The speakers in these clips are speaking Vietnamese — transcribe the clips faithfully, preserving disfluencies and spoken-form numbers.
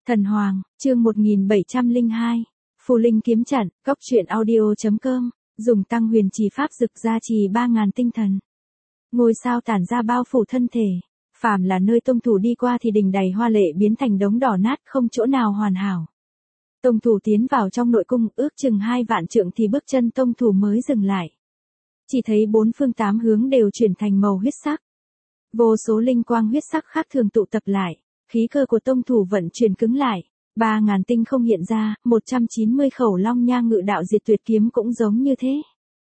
Thần Hoàng, chương một nghìn bảy trăm lẻ hai, Phù Linh kiếm trận, Cốc truyện audio chấm com, dùng tăng huyền trì pháp dực gia trì ba ngàn tinh thần. Ngôi sao tản ra bao phủ thân thể, phàm là nơi tông thủ đi qua thì đình đầy hoa lệ biến thành đống đỏ nát không chỗ nào hoàn hảo. Tông thủ tiến vào trong nội cung ước chừng hai vạn trượng thì bước chân tông thủ mới dừng lại. Chỉ thấy bốn phương tám hướng đều chuyển thành màu huyết sắc. Vô số linh quang huyết sắc khác thường tụ tập lại, khí cơ của tông thủ vận chuyển cứng lại, ba ngàn tinh không hiện ra, một trăm chín mươi khẩu long nha ngự đạo diệt tuyệt kiếm cũng giống như thế.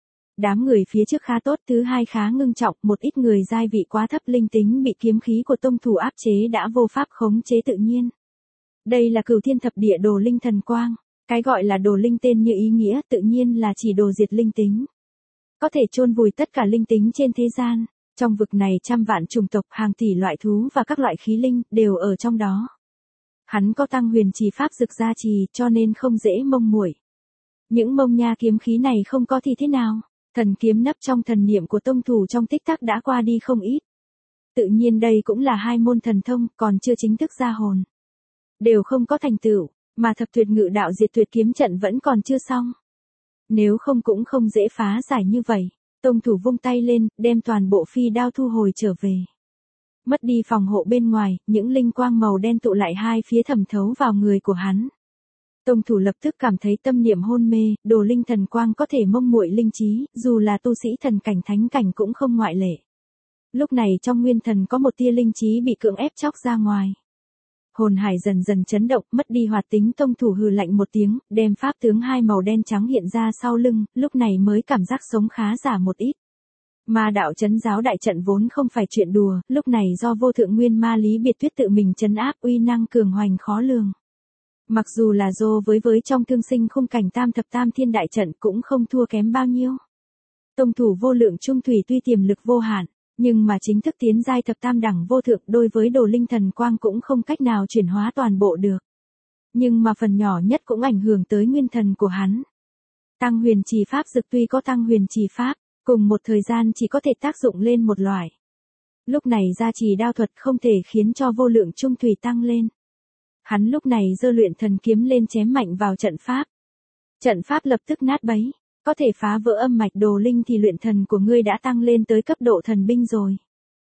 Đám người phía trước khá tốt, thứ hai khá ngưng trọng, một ít người giai vị quá thấp linh tính bị kiếm khí của tông thủ áp chế đã vô pháp khống chế tự nhiên. Đây là Cửu Thiên Thập Địa Đồ Linh Thần Quang, cái gọi là đồ linh tên như ý nghĩa tự nhiên là chỉ đồ diệt linh tính. Có thể chôn vùi tất cả linh tính trên thế gian. Trong vực này trăm vạn chủng tộc, hàng tỷ loại thú và các loại khí linh đều ở trong đó. Hắn có tăng huyền trì pháp dực gia trì cho nên không dễ mông muội. Những mông nha kiếm khí này không có thì thế nào? Thần kiếm nấp trong thần niệm của tông thủ trong tích tắc đã qua đi không ít. Tự nhiên đây cũng là hai môn thần thông còn chưa chính thức ra hồn. Đều không có thành tựu, mà thập tuyệt ngự đạo diệt tuyệt kiếm trận vẫn còn chưa xong. Nếu không cũng không dễ phá giải như vậy. Tông thủ vung tay lên, đem toàn bộ phi đao thu hồi trở về. Mất đi phòng hộ bên ngoài, những linh quang màu đen tụ lại hai phía thẩm thấu vào người của hắn. Tông thủ lập tức cảm thấy tâm niệm hôn mê, đồ linh thần quang có thể mông muội linh trí, dù là tu sĩ thần cảnh thánh cảnh cũng không ngoại lệ. Lúc này trong nguyên thần có một tia linh trí bị cưỡng ép chóc ra ngoài. Hồn hải dần dần chấn động, mất đi hoạt tính, tông thủ hừ lạnh một tiếng, đem pháp tướng hai màu đen trắng hiện ra sau lưng, lúc này mới cảm giác sống khá giả một ít. Ma đạo trấn giáo đại trận vốn không phải chuyện đùa, lúc này do vô thượng nguyên ma Lý Biệt Tuyết tự mình trấn áp, uy năng cường hoành khó lường. Mặc dù là dô với với trong thương sinh khung cảnh tam thập tam thiên đại trận cũng không thua kém bao nhiêu. Tông thủ vô lượng trung thủy tuy tiềm lực vô hạn, nhưng mà chính thức tiến giai thập tam đẳng vô thượng đối với đồ linh thần quang cũng không cách nào chuyển hóa toàn bộ được. Nhưng mà phần nhỏ nhất cũng ảnh hưởng tới nguyên thần của hắn. Tăng huyền trì pháp dực tuy có tăng huyền trì pháp, cùng một thời gian chỉ có thể tác dụng lên một loại. Lúc này gia trì đao thuật không thể khiến cho vô lượng trung thủy tăng lên. Hắn lúc này giơ luyện thần kiếm lên chém mạnh vào trận pháp. Trận pháp lập tức nát bấy. Có thể phá vỡ âm mạch đồ linh thì luyện thần của ngươi đã tăng lên tới cấp độ thần binh rồi.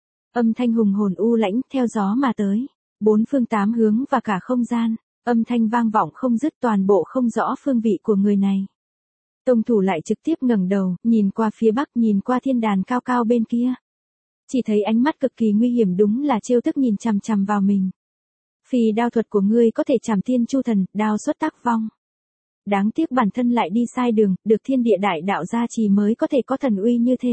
Âm thanh hùng hồn u lãnh theo gió mà tới. Bốn phương tám hướng và cả không gian. Âm thanh vang vọng không dứt, toàn bộ không rõ phương vị của người này. Tông thủ lại trực tiếp ngẩng đầu, nhìn qua phía bắc, nhìn qua thiên đàn cao cao bên kia. Chỉ thấy ánh mắt cực kỳ nguy hiểm, đúng là trêu tức nhìn chằm chằm vào mình. Phi đao thuật của ngươi có thể chảm thiên chu thần, đao xuất tác vong. Đáng tiếc bản thân lại đi sai đường, được thiên địa đại đạo gia trì mới có thể có thần uy như thế.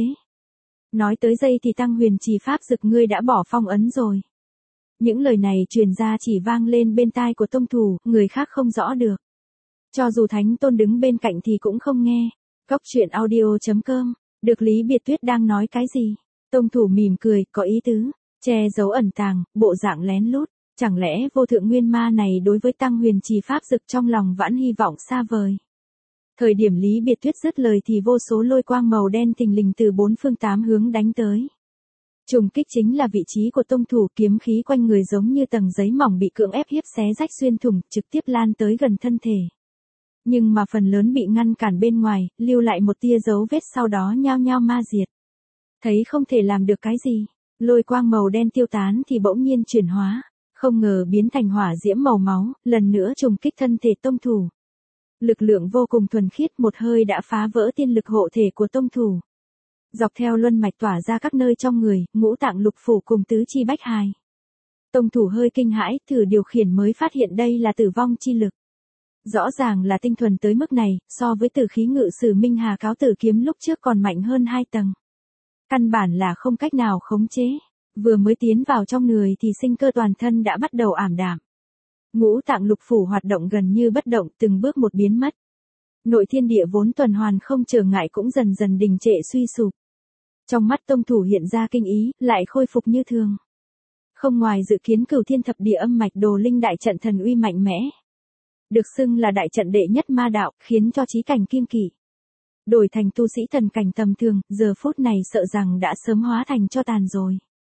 Nói tới đây thì tăng huyền trì pháp dực ngươi đã bỏ phong ấn rồi. Những lời này truyền ra chỉ vang lên bên tai của tông thủ, người khác không rõ được. Cho dù thánh tôn đứng bên cạnh thì cũng không nghe. Cốc truyện audio chấm com, được Lý Biệt Tuyết đang nói cái gì? Tông thủ mỉm cười, có ý tứ, che giấu ẩn tàng, bộ dạng lén lút. Chẳng lẽ vô thượng nguyên ma này đối với tăng huyền trì pháp dực trong lòng vẫn hy vọng xa vời. Thời điểm Lý Biệt Tuyết dứt lời thì vô số lôi quang màu đen thình lình từ bốn phương tám hướng đánh tới. Trùng kích chính là vị trí của tông thủ, kiếm khí quanh người giống như tầng giấy mỏng bị cưỡng ép hiếp xé rách xuyên thủng, trực tiếp lan tới gần thân thể. Nhưng mà phần lớn bị ngăn cản bên ngoài, lưu lại một tia dấu vết sau đó nhao nhao ma diệt. Thấy không thể làm được cái gì, lôi quang màu đen tiêu tán thì bỗng nhiên chuyển hóa. Không ngờ biến thành hỏa diễm màu máu, lần nữa trùng kích thân thể tông thủ. Lực lượng vô cùng thuần khiết, một hơi đã phá vỡ tiên lực hộ thể của tông thủ. Dọc theo luân mạch tỏa ra các nơi trong người, ngũ tạng lục phủ cùng tứ chi bách hài. Tông thủ hơi kinh hãi, thử điều khiển mới phát hiện đây là tử vong chi lực. Rõ ràng là tinh thuần tới mức này, so với tử khí ngự sử Minh Hà Cáo Tử kiếm lúc trước còn mạnh hơn hai tầng. Căn bản là không cách nào khống chế. Vừa mới tiến vào trong người thì sinh cơ toàn thân đã bắt đầu ảm đạm. Ngũ tạng lục phủ hoạt động gần như bất động, từng bước một biến mất. Nội thiên địa vốn tuần hoàn không trở ngại cũng dần dần đình trệ suy sụp. Trong mắt tông thủ hiện ra kinh ý, lại khôi phục như thường. Không ngoài dự kiến Cửu Thiên Thập Địa âm mạch đồ linh đại trận thần uy mạnh mẽ. Được xưng là đại trận đệ nhất ma đạo, khiến cho chí cảnh kiêng kỵ. Đổi thành tu sĩ thần cảnh tầm thường, giờ phút này sợ rằng đã sớm hóa thành cho tàn rồi.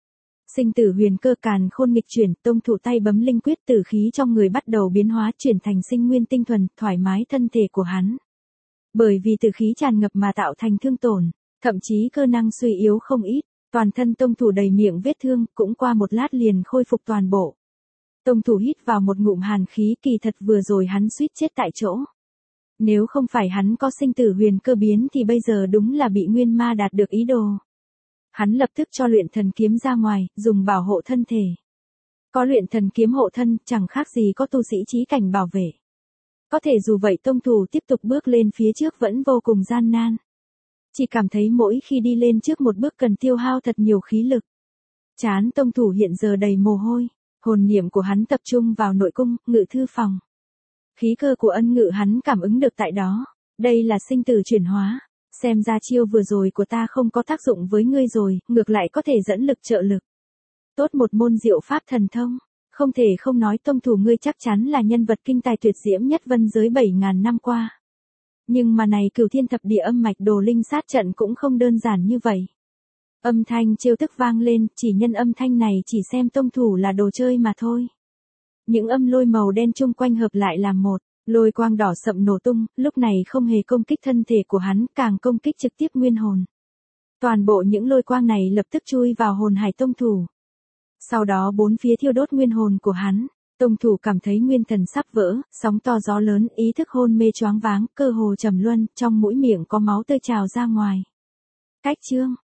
Sinh tử huyền cơ càn khôn nghịch chuyển, tông thủ tay bấm linh quyết, tử khí trong người bắt đầu biến hóa, chuyển thành sinh nguyên tinh thuần, thoải mái thân thể của hắn. Bởi vì tử khí tràn ngập mà tạo thành thương tổn, thậm chí cơ năng suy yếu không ít, toàn thân tông thủ đầy miệng vết thương, cũng qua một lát liền khôi phục toàn bộ. Tông thủ hít vào một ngụm hàn khí, kỳ thật vừa rồi hắn suýt chết tại chỗ. Nếu không phải hắn có sinh tử huyền cơ biến thì bây giờ đúng là bị nguyên ma đạt được ý đồ. Hắn lập tức cho luyện thần kiếm ra ngoài, dùng bảo hộ thân thể. Có luyện thần kiếm hộ thân, chẳng khác gì có tu sĩ chí cảnh bảo vệ. Có thể dù vậy tông thủ tiếp tục bước lên phía trước vẫn vô cùng gian nan. Chỉ cảm thấy mỗi khi đi lên trước một bước cần tiêu hao thật nhiều khí lực. Trán tông thủ hiện giờ đầy mồ hôi, hồn niệm của hắn tập trung vào nội cung, ngự thư phòng. Khí cơ của ân ngự hắn cảm ứng được tại đó, đây là sinh tử chuyển hóa. Xem ra chiêu vừa rồi của ta không có tác dụng với ngươi rồi, ngược lại có thể dẫn lực trợ lực. Tốt một môn diệu pháp thần thông, không thể không nói tông thủ ngươi chắc chắn là nhân vật kinh tài tuyệt diễm nhất vân giới bảy ngàn năm qua. Nhưng mà này cửu thiên thập địa âm mạch đồ linh sát trận cũng không đơn giản như vậy. Âm thanh trêu tức vang lên, chỉ nhân âm thanh này chỉ xem tông thủ là đồ chơi mà thôi. Những âm lôi màu đen chung quanh hợp lại làm một. Lôi quang đỏ sậm nổ tung, lúc này không hề công kích thân thể của hắn, càng công kích trực tiếp nguyên hồn. Toàn bộ những lôi quang này lập tức chui vào hồn hải tông thủ. Sau đó bốn phía thiêu đốt nguyên hồn của hắn, tông thủ cảm thấy nguyên thần sắp vỡ, sóng to gió lớn, ý thức hôn mê choáng váng, cơ hồ trầm luân, trong mũi miệng có máu tươi trào ra ngoài. Cách chương